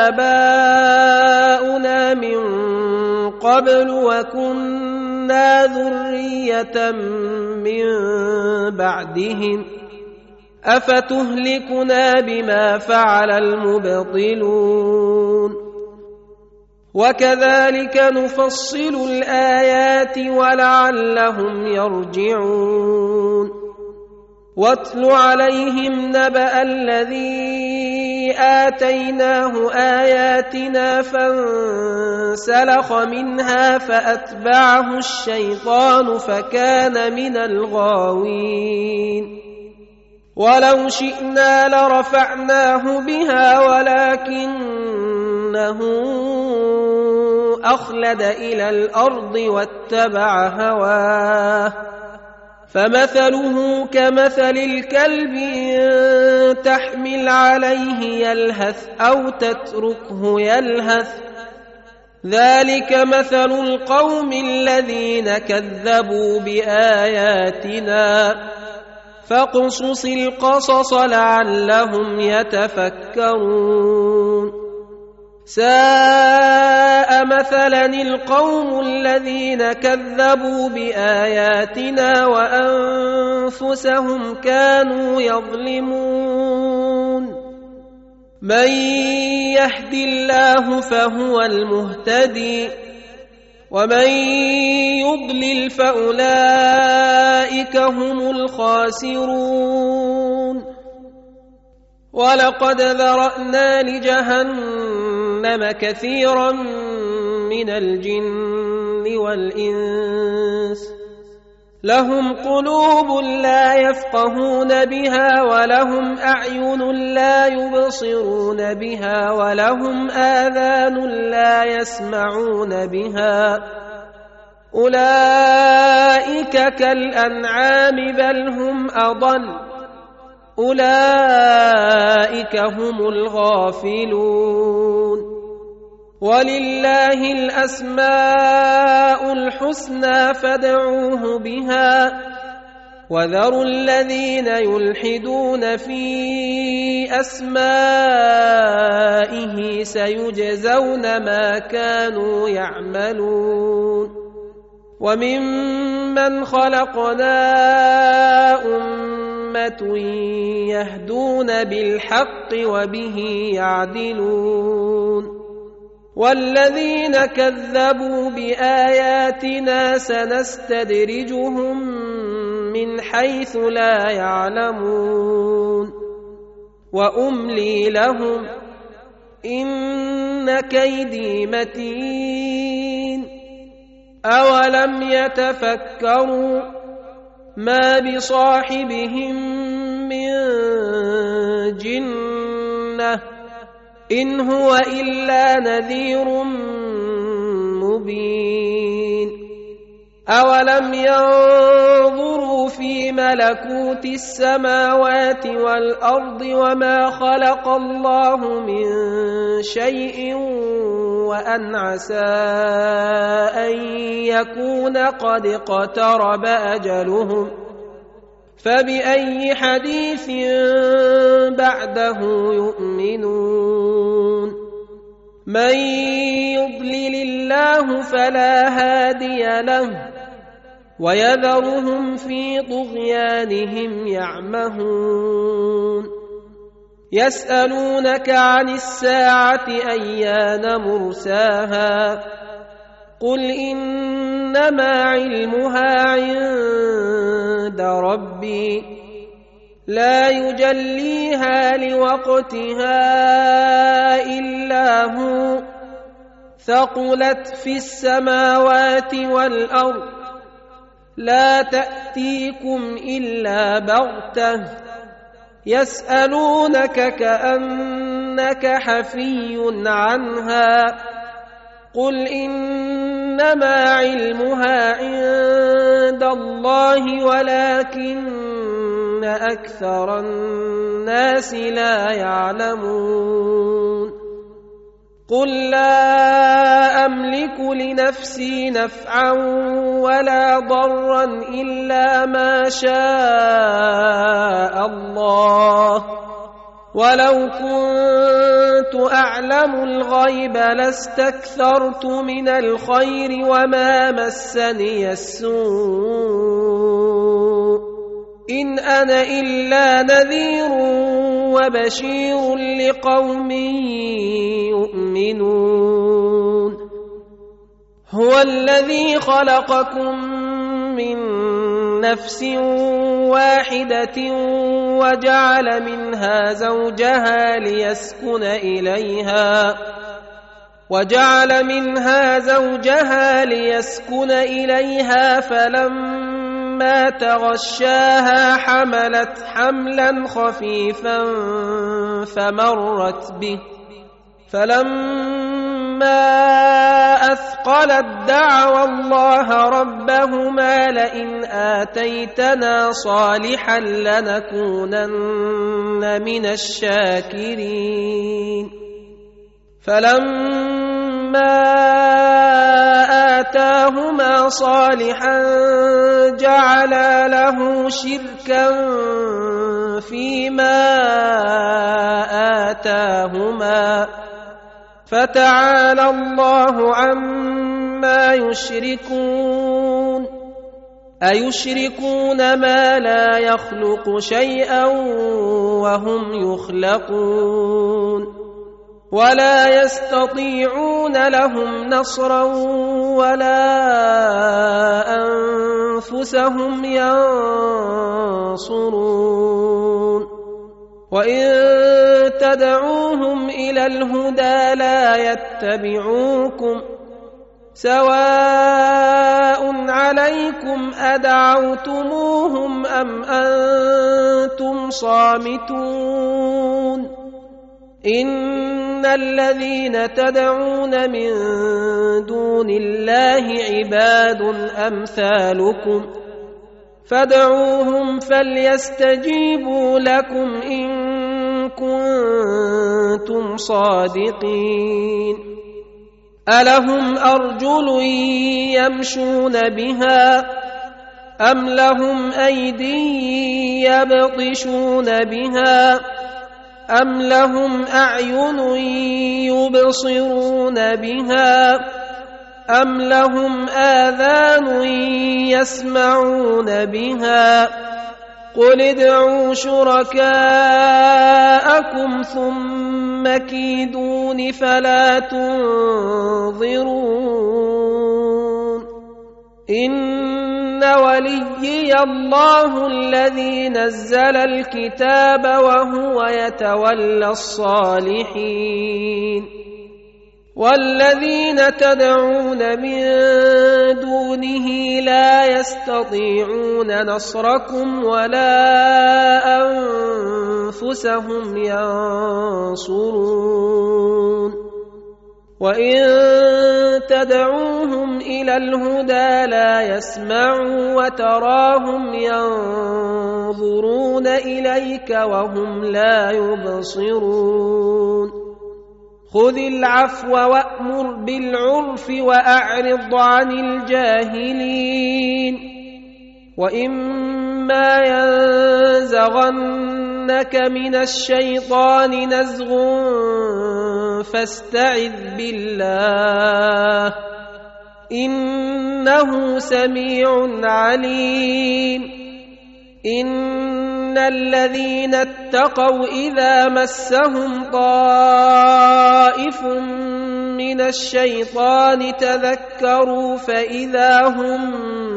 آباؤنا من قبل وكنا ذرية من بعدهم أفتهلكنا بما فعل المبطلون وكذلك نفصل الآيات ولعلهم يرجعون واتل عليهم نبأ الذي آتيناه آياتنا فانسلخ منها فأتبعه الشيطان فكان من الغاوين ولو شئنا لرفعناه بها ولكنه أخلد إلى الأرض واتبع هواه فمثله كمثل الكلب إن تحمل عليه يلهث أو تتركه يلهث ذلك مثل القوم الذين كذبوا بآياتنا فاقصص القصص لعلهم يتفكرون ساء مثلا القوم الذين كذبوا بآياتنا وأنفسهم كانوا يظلمون من يهد الله فهو المهتدي ومن يضلل فأولئك هم الخاسرون ولقد ذرأنا لجهنم جهنم كثيرا من الجن والإنس لهم قلوب لا يفقهون بها ولهم أعين لا يبصرون بها ولهم آذان لا يسمعون بها أولئك كالأنعام بل هم أضل أولئك هم الغافلون ولله الأسماء الحسنى فادعوه بها وذروا الذين يلحدون في أسمائه سيجزون ما كانوا يعملون وممن خلقنا أمة يهدون بالحق وبه يعدلون والذين كذبوا بآياتنا سنستدرجهم من حيث لا يعلمون وأملي لهم إن كيدي متين أولم يتفكروا ما بصاحبهم من جنة إن هو إلا نذير مبين أولم ينظروا في ملكوت السماوات والأرض وما خلق الله من شيء وأن عسى أن يكون قد اقترب أجلهم فبأي حديث بعده يؤمنون من يضلل الله فلا هادي له ويذرهم في طغيانهم يعمهون يسألونك عن الساعة أيان مرساها قل إنما علمها عند ربي لا يجليها لوقتها إلا هو ثقلت في السماوات والأرض لا تأتيكم إلا بغتة يسألونك كأنك حفي عنها قل إنما علمها عند الله ولكن أكثر الناس لا يعلمون قل لا أملك لنفسي نفعا ولا ضرا إلا ما شاء الله ولو كنت أعلم الغيب لاستكثرت من الخير وما مسني السوء إن أنا إلا نذير وبشير لقوم يؤمنون هو الذي خلقكم من نفس واحدة وجعل منها زوجها ليسكن إليها وجعل منها زوجها ليسكن إليها فلما تغشاها حملت حملا خفيفا فمرت به فلما أثقلت دعوا الله ربهما لئن آتيتنا صالحا لنكونن من الشاكرين فلما آتاهما صالحا جعلا له شركا فيما آتاهما فتعالى الله عما يشركون أيشركون ما لا يخلق شيئا وهم يخلقون ولا يستطيعون لهم نصرا ولا أنفسهم ينصرون وإن تدعوهم إلى الهدى لا يتبعوكم سواء عليكم أدعوتموهم أم أنتم صامتون إن الذين تدعون من دون الله عباد أمثالكم فادعوهم فليستجيبوا لكم إن كنتم صادقين ألهم أرجل يمشون بها أم لهم أيدي يبطشون بها أم لهم أعين يبصرون بها أم لهم آذان يسمعون بها قل ادعوا شركاءكم ثم كيدون فلا تنظرون إن وليي الله الذي نزل الكتاب وهو يتولى الصالحين والذين تدعون من دونه لا يستطيعون نصركم ولا أنفسهم ينصرون وإن تدعوهم إلى الهدى لا يسمعوا وتراهم ينظرون إليك وهم لا يبصرون خذ العفو وأمر بالعرف وأعرض عن الجاهلين وإما ينزغنك من الشيطان نزغ فاستعذ بالله إنه سميع عليم إن الذين اتقوا إذا مسهم طائف من الشيطان تذكروا فإذا هم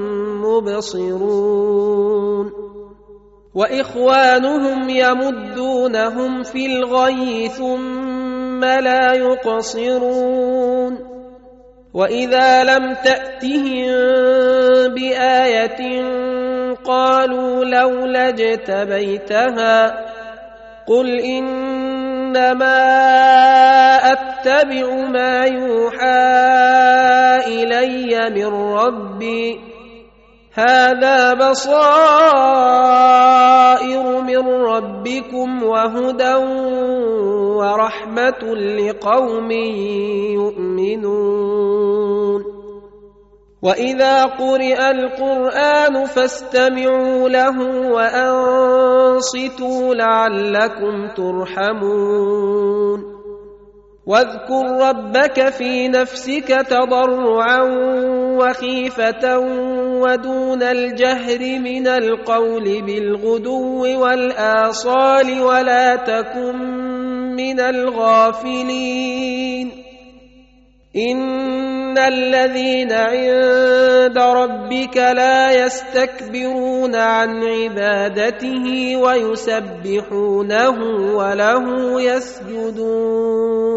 مبصرون وإخوانهم يمدونهم في الغي ثم لا يقصرون وإذا لم تأتهم بآية قالوا لولا اجتبيتها قل إنما أتبع ما يوحى إلي من ربي هذا بصائر من ربكم وهدى ورحمة لقوم يؤمنون وإذا قرئ القرآن فاستمعوا له وأنصتوا لعلكم ترحمون واذكر ربك في نفسك تضرعا وخيفة ودون الجهر من القول بالغدو والآصال ولا تكن من الغافلين إن الذين عند ربك لا يستكبرون عن عبادته ويسبحونه وله يسجدون